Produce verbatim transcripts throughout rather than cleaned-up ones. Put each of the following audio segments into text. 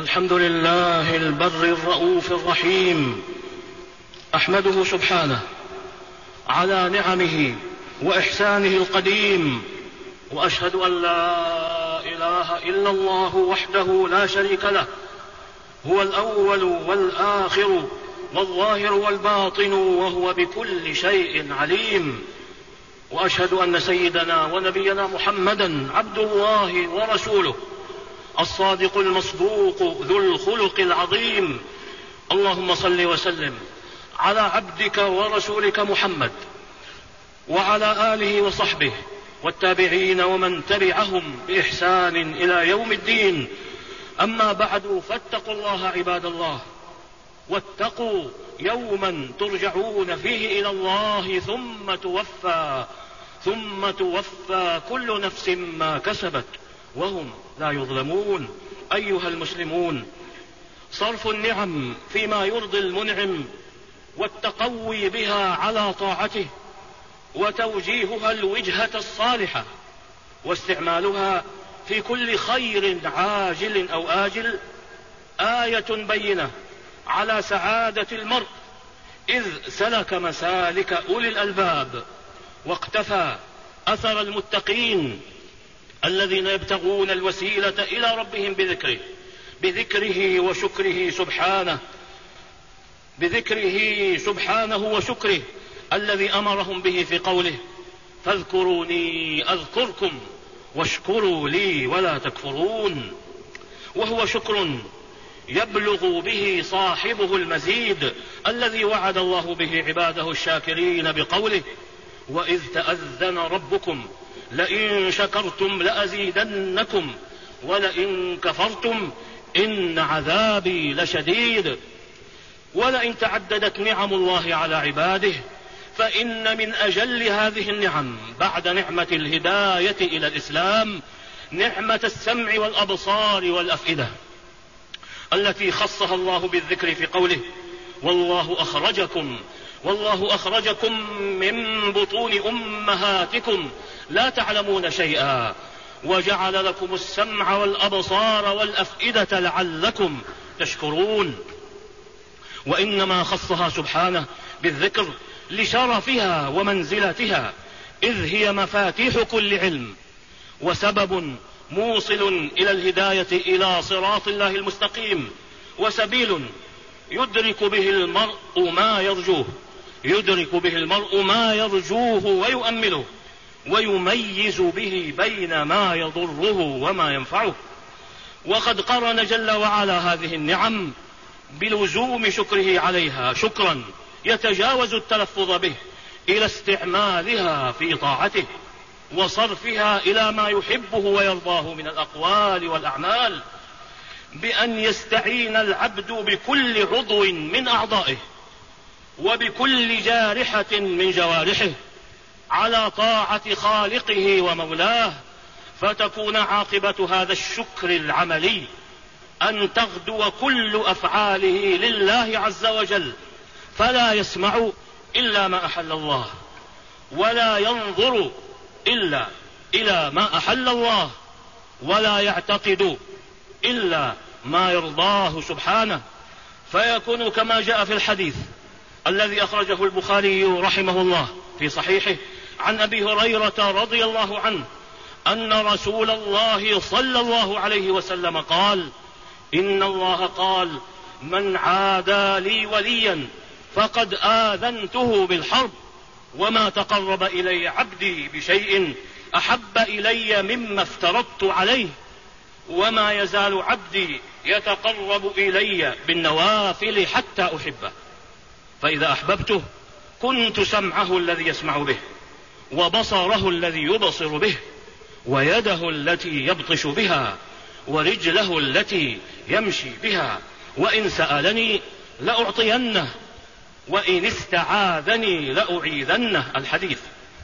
الحمد لله البر الرؤوف الرحيم، أحمده سبحانه على نعمه وإحسانه القديم، وأشهد أن لا إله إلا الله وحده لا شريك له، هو الأول والآخر والظاهر والباطن، وهو بكل شيء عليم. وأشهد أن سيدنا ونبينا محمدا عبد الله ورسوله الصادق المصدوق ذو الخلق العظيم. اللهم صل وسلم على عبدك ورسولك محمد وعلى آله وصحبه والتابعين ومن تبعهم بإحسان إلى يوم الدين. أما بعد، فاتقوا الله عباد الله، واتقوا يوما ترجعون فيه إلى الله ثم توفى ثم توفى كل نفس ما كسبت وهم لا يظلمون. أيها المسلمون، صرف النعم فيما يرضي المنعم والتقوي بها على طاعته وتوجيهها الوجهة الصالحة واستعمالها في كل خير عاجل أو آجل آية بينة على سعادة المرء، إذ سلك مسالك أولي الألباب واقتفى أثر المتقين الذين يبتغون الوسيلة إلى ربهم بذكره بذكره وشكره سبحانه بذكره سبحانه وشكره الذي أمرهم به في قوله: فاذكروني أذكركم واشكروا لي ولا تكفرون. وهو شكر يبلغ به صاحبه المزيد الذي وعد الله به عباده الشاكرين بقوله: وإذ تأذن ربكم لئن شكرتم لأزيدنكم ولئن كفرتم إن عذابي لشديد. ولئن تعددت نعم الله على عباده فإن من أجل هذه النعم بعد نعمة الهداية إلى الإسلام نعمة السمع والأبصار والأفئدة التي خصها الله بالذكر في قوله: والله أخرجكم والله أخرجكم من بطون أمهاتكم لا تعلمون شيئا وجعل لكم السمع والأبصار والأفئدة لعلكم تشكرون. وإنما خصها سبحانه بالذكر لشرفها ومنزلتها، إذ هي مفاتيح كل علم وسبب موصل إلى الهداية إلى صراط الله المستقيم، وسبيل يدرك به المرء ما يرجوه يدرك به المرء ما يرجوه ويؤمله، ويميز به بين ما يضره وما ينفعه. وقد قرن جل وعلا هذه النعم بلزوم شكره عليها شكرا يتجاوز التلفظ به إلى استعمالها في طاعته وصرفها إلى ما يحبه ويرضاه من الأقوال والأعمال، بأن يستعين العبد بكل عضو من أعضائه وبكل جارحة من جوارحه على طاعة خالقه ومولاه، فتكون عاقبة هذا الشكر العملي أن تغدو كل أفعاله لله عز وجل، فلا يسمع إلا ما أحل الله، ولا ينظر إلا إلى ما أحل الله، ولا يعتقد إلا ما يرضاه سبحانه، فيكون كما جاء في الحديث الذي أخرجه البخاري رحمه الله في صحيحه عن أبي هريرة رضي الله عنه أن رسول الله صلى الله عليه وسلم قال: إن الله قال: من عادى لي وليا فقد آذنته بالحرب، وما تقرب إلي عبدي بشيء أحب إلي مما افترضت عليه، وما يزال عبدي يتقرب إلي بالنوافل حتى أحبه، فإذا أحببته كنت سمعه الذي يسمع به، وبصره الذي يبصر به، ويده التي يبطش بها، ورجله التي يمشي بها، وإن سألني لأعطينه، وإن استعاذني لأعيذنه. الحديث.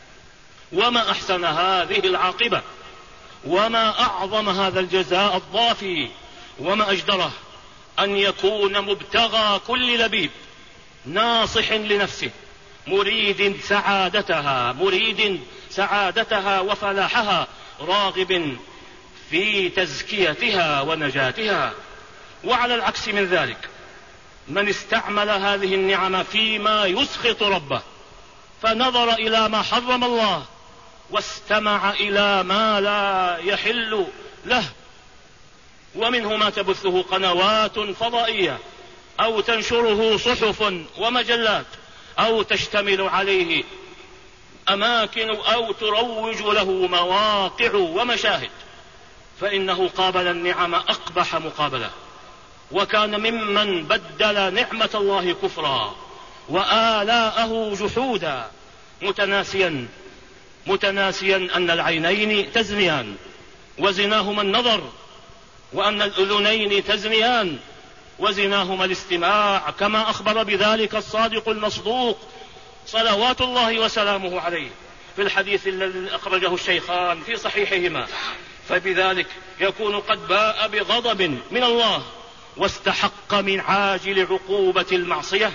وما أحسن هذه العاقبة، وما أعظم هذا الجزاء الضافي، وما أجدره أن يكون مبتغى كل لبيب ناصح لنفسه مريد سعادتها مريد سعادتها وفلاحها، راغب في تزكيتها ونجاتها، وعلى العكس من ذلك من استعمل هذه النعم فيما يسخط ربه، فنظر إلى ما حرم الله واستمع إلى ما لا يحل له، ومنه ما تبثه قنوات فضائية أو تنشره صحف ومجلات أو تشتمل عليه أماكن أو تروج له مواقع ومشاهد، فإنه قابل النعم أقبح مقابلة، وكان ممن بدل نعمة الله كفرا وآلاءه جحودا، متناسيا متناسيا أن العينين تزنيان وزناهما النظر، وأن الأذنين تزنيان وزناهما الاستماع، كما أخبر بذلك الصادق المصدوق صلوات الله وسلامه عليه في الحديث الذي أخرجه الشيخان في صحيحهما. فبذلك يكون قد باء بغضب من الله واستحق من عاجل عقوبة المعصية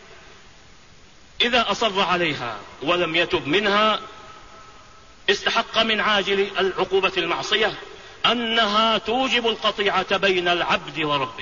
إذا أصر عليها ولم يتب منها. استحق من عاجل العقوبة المعصية أنها توجب القطيعة بين العبد وربه،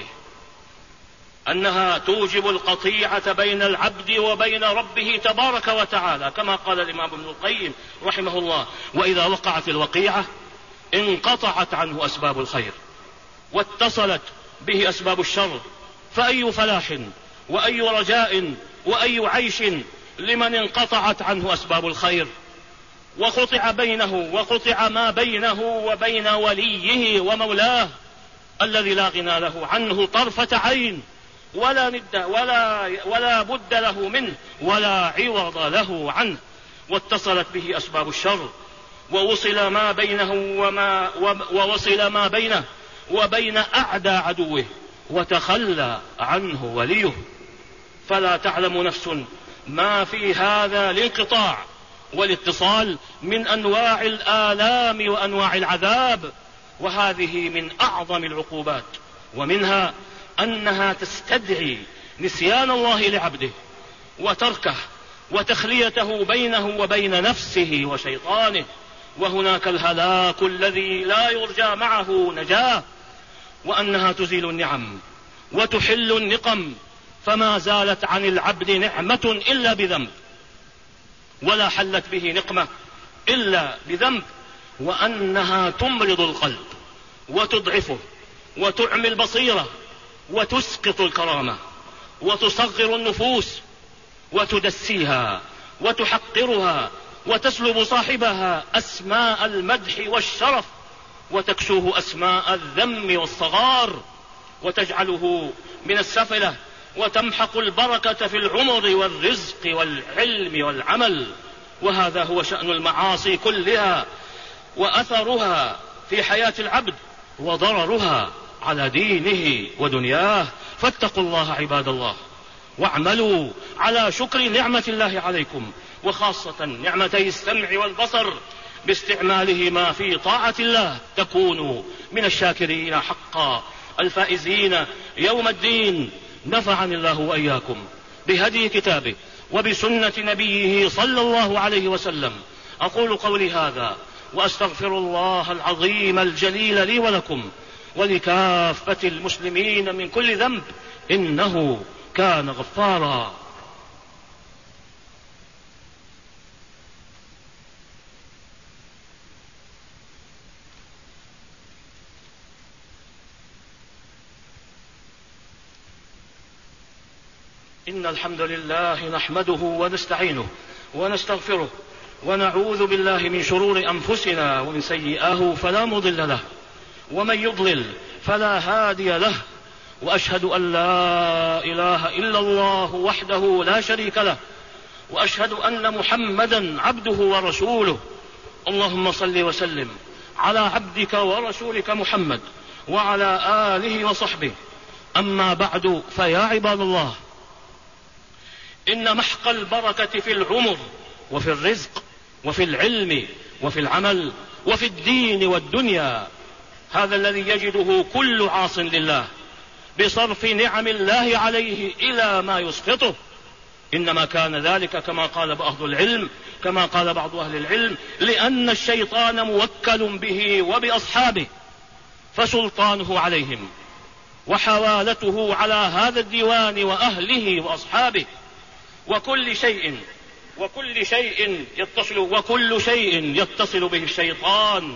أنها توجب القطيعة بين العبد وبين ربه تبارك وتعالى، كما قال الإمام ابن القيم رحمه الله: وإذا وقعت الوقيعة انقطعت عنه أسباب الخير واتصلت به أسباب الشر، فأي فلاح وأي رجاء وأي عيش لمن انقطعت عنه أسباب الخير وقطع بينه وقطع ما بينه وبين وليه ومولاه الذي لا غنى له عنه طرفة عين، ولا ند ولا, ولا بد له منه ولا عوض له عنه، واتصلت به أسباب الشر ووصل ما بينه وما ووصل ما بينه وبين أعدى عدوه وتخلى عنه وليه، فلا تعلم نفس ما في هذا الانقطاع والاتصال من أنواع الآلام وأنواع العذاب، وهذه من أعظم العقوبات، ومنها أنها تستدعي نسيان الله لعبده وتركه وتخليته بينه وبين نفسه وشيطانه، وهناك الهلاك الذي لا يرجى معه نجاة، وأنها تزيل النعم وتحل النقم، فما زالت عن العبد نعمة إلا بذنب، ولا حلت به نقمة إلا بذنب، وأنها تمرض القلب وتضعفه وتعمي البصيرة وتسقط الكرامة وتصغر النفوس وتدسيها وتحقرها وتسلب صاحبها أسماء المدح والشرف وتكسوه أسماء الذم والصغار وتجعله من السفلة وتمحق البركة في العمر والرزق والعلم والعمل. وهذا هو شأن المعاصي كلها وأثرها في حياة العبد وضررها على دينه ودنياه. فاتقوا الله عباد الله واعملوا على شكر نعمة الله عليكم، وخاصة نعمتي السمع والبصر، باستعمالهما في طاعة الله تكونوا من الشاكرين حقا الفائزين يوم الدين. نفعني الله وإياكم بهدي كتابه وبسنة نبيه صلى الله عليه وسلم. أقول قولي هذا وأستغفر الله العظيم الجليل لي ولكم ولكافة المسلمين من كل ذنب، إنه كان غفارا. إن الحمد لله نحمده ونستعينه ونستغفره ونعوذ بالله من شرور أنفسنا ومن سيئات فلا مضل له ومن يضلل فلا هادي له، وأشهد أن لا إله إلا الله وحده لا شريك له، وأشهد أن محمدا عبده ورسوله. اللهم صل وسلم على عبدك ورسولك محمد وعلى آله وصحبه. أما بعد، فيا عباد الله، إن محق البركة في العمر وفي الرزق وفي العلم وفي العمل وفي الدين والدنيا هذا الذي يجده كل عاص لله بصرف نعم الله عليه إلى ما يسخطه. إنما كان ذلك كما قال بعض العلم كما قال بعض أهل العلم لأن الشيطان موكل به وبأصحابه فسلطانه عليهم، وحوالته على هذا الديوان وأهله وأصحابه وكل شيء وكل شيء يتصل وكل شيء يتصل به الشيطان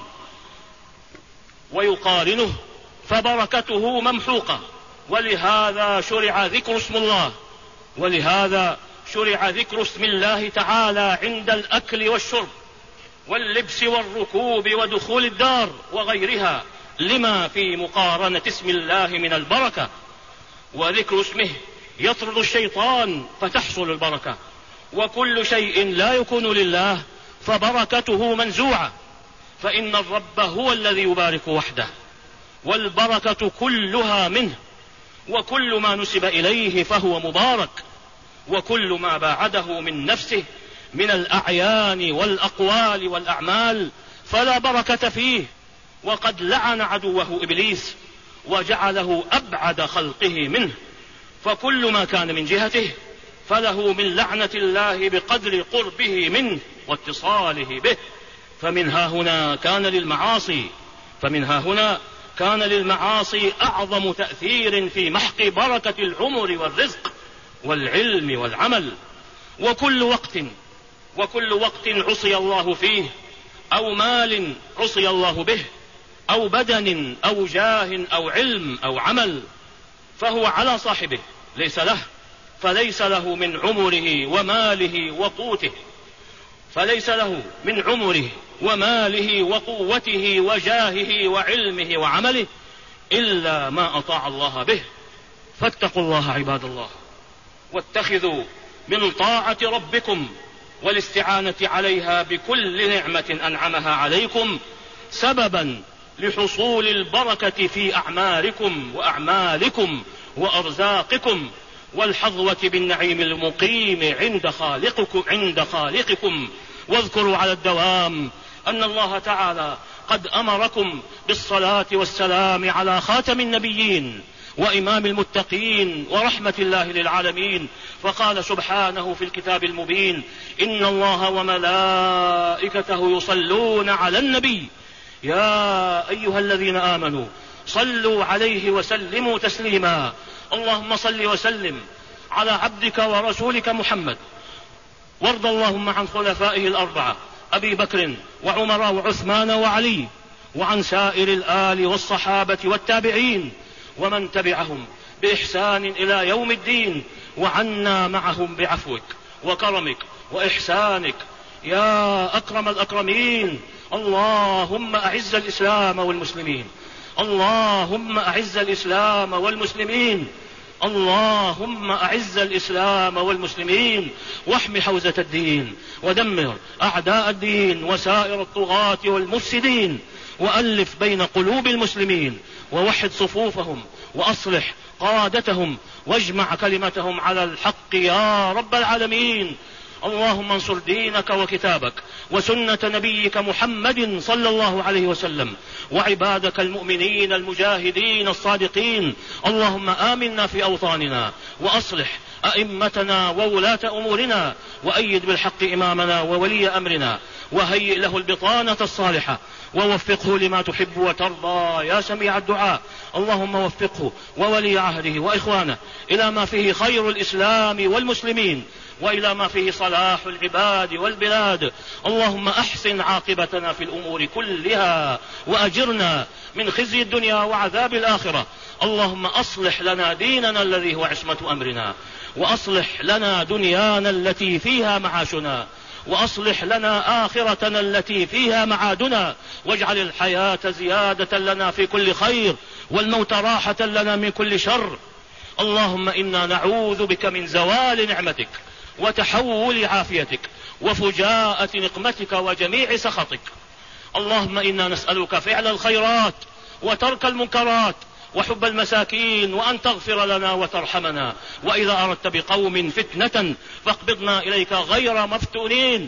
ويقارنه فبركته ممحوقة. ولهذا شرع ذكر اسم الله ولهذا شرع ذكر اسم الله تعالى عند الأكل والشرب واللبس والركوب ودخول الدار وغيرها، لما في مقارنة اسم الله من البركة. وذكر اسمه يطرد الشيطان فتحصل البركة، وكل شيء لا يكون لله فبركته منزوعة، فإن الرب هو الذي يبارك وحده، والبركة كلها منه، وكل ما نسب إليه فهو مبارك، وكل ما باعده من نفسه من الأعيان والأقوال والأعمال فلا بركة فيه، وقد لعن عدوه إبليس وجعله أبعد خلقه منه، فكل ما كان من جهته فله من لعنة الله بقدر قربه منه واتصاله به. فمنها هنا كان للمعاصي فمنها هنا كان للمعاصي أعظم تأثير في محق بركة العمر والرزق والعلم والعمل. وكل وقت وكل وقت عصي الله فيه، أو مال عصي الله به، أو بدن أو جاه أو علم أو عمل، فهو على صاحبه ليس له، فليس له من عمره وماله وقوته فليس له من عمره وماله وقوته وجاهه وعلمه وعمله إلا ما أطاع الله به. فاتقوا الله عباد الله، واتخذوا من طاعة ربكم والاستعانة عليها بكل نعمة أنعمها عليكم سببا لحصول البركة في أعماركم وأعمالكم وأرزاقكم، والحظوة بالنعيم المقيم عند خالقكم عند خالقكم. واذكروا على الدوام أن الله تعالى قد أمركم بالصلاة والسلام على خاتم النبيين وإمام المتقين ورحمة الله للعالمين، فقال سبحانه في الكتاب المبين: إن الله وملائكته يصلون على النبي يا أيها الذين آمنوا صلوا عليه وسلموا تسليما. اللهم صل وسلم على عبدك ورسولك محمد، وارض اللهم عن خلفائه الأربعة أبي بكر وعمر وعثمان وعلي، وعن سائر الآل والصحابة والتابعين ومن تبعهم بإحسان إلى يوم الدين، وعنا معهم بعفوك وكرمك وإحسانك يا أكرم الأكرمين. اللهم أعز الإسلام والمسلمين اللهم أعز الإسلام والمسلمين اللهم أعز الإسلام والمسلمين واحم حوزة الدين، ودمر أعداء الدين وسائر الطغاة والمفسدين، وألف بين قلوب المسلمين، ووحد صفوفهم، وأصلح قادتهم، واجمع كلمتهم على الحق يا رب العالمين. اللهم انصر دينك وكتابك وسنة نبيك محمد صلى الله عليه وسلم وعبادك المؤمنين المجاهدين الصادقين. اللهم آمنا في أوطاننا، وأصلح أئمتنا وولاة أمورنا، وأيد بالحق إمامنا وولي أمرنا، وهيئ له البطانة الصالحة، ووفقه لما تحب وترضى يا سميع الدعاء. اللهم وفقه وولي عهده وإخوانه إلى ما فيه خير الإسلام والمسلمين، وإلى ما فيه صلاح العباد والبلاد. اللهم أحسن عاقبتنا في الأمور كلها، وأجرنا من خزي الدنيا وعذاب الآخرة. اللهم أصلح لنا ديننا الذي هو عصمة أمرنا، وأصلح لنا دنيانا التي فيها معاشنا، وأصلح لنا آخرتنا التي فيها معادنا، واجعل الحياة زيادة لنا في كل خير، والموت راحة لنا من كل شر. اللهم إنا نعوذ بك من زوال نعمتك وتحول عافيتك وفجاءة نقمتك وجميع سخطك. اللهم إنا نسألك فعل الخيرات وترك المنكرات وحب المساكين، وأن تغفر لنا وترحمنا، وإذا أردت بقوم فتنة فاقبضنا إليك غير مفتونين.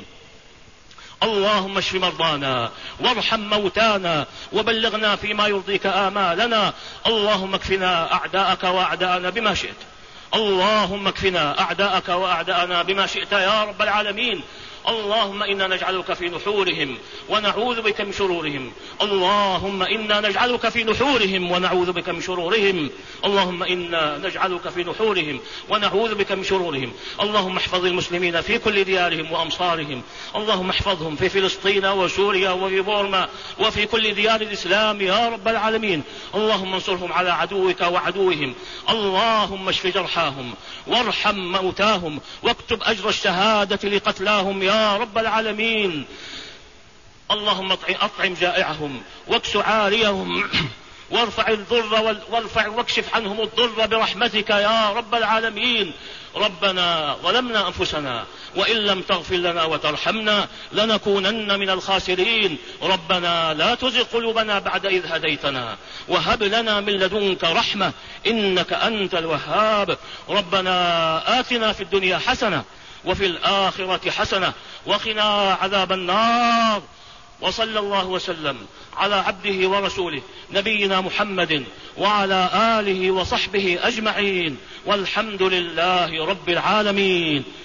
اللهم اشف مرضانا وارحم موتانا وبلغنا فيما يرضيك آمالنا. اللهم اكفنا أعداءك وأعداءنا بما شئت اللهم اكفنا أعداءك وأعداءنا بما شئت يا رب العالمين. اللهم إنا نجعلك في نحورهم ونعوذ بك من شرورهم. اللهم إنا نجعلك في نحورهم ونعوذ بك من شرورهم. اللهم إنا نجعلك في نحورهم ونعوذ بك من شرورهم. اللهم احفظ المسلمين في كل ديارهم وأمصارهم. اللهم احفظهم في فلسطين وسوريا وفي بورما وفي كل ديار الإسلام يا رب العالمين. اللهم انصرهم على عدوك وعدوهم. اللهم اشف جرحاهم وارحم موتاهم واكتب أجر الشهادة لقتلاهم يا رب العالمين. اللهم أطعم جائعهم واكس عاريهم وارفع الضر وارفع واكشف عنهم الضر برحمتك يا رب العالمين. ربنا ظلمنا أنفسنا وإن لم تغفر لنا وترحمنا لنكونن من الخاسرين. ربنا لا تزغ قلوبنا بعد إذ هديتنا وهب لنا من لدنك رحمة إنك أنت الوهاب. ربنا آتنا في الدنيا حسنة وفي الآخرة حسنة وقنا عذاب النار. وصلى الله وسلم على عبده ورسوله نبينا محمد وعلى آله وصحبه أجمعين والحمد لله رب العالمين.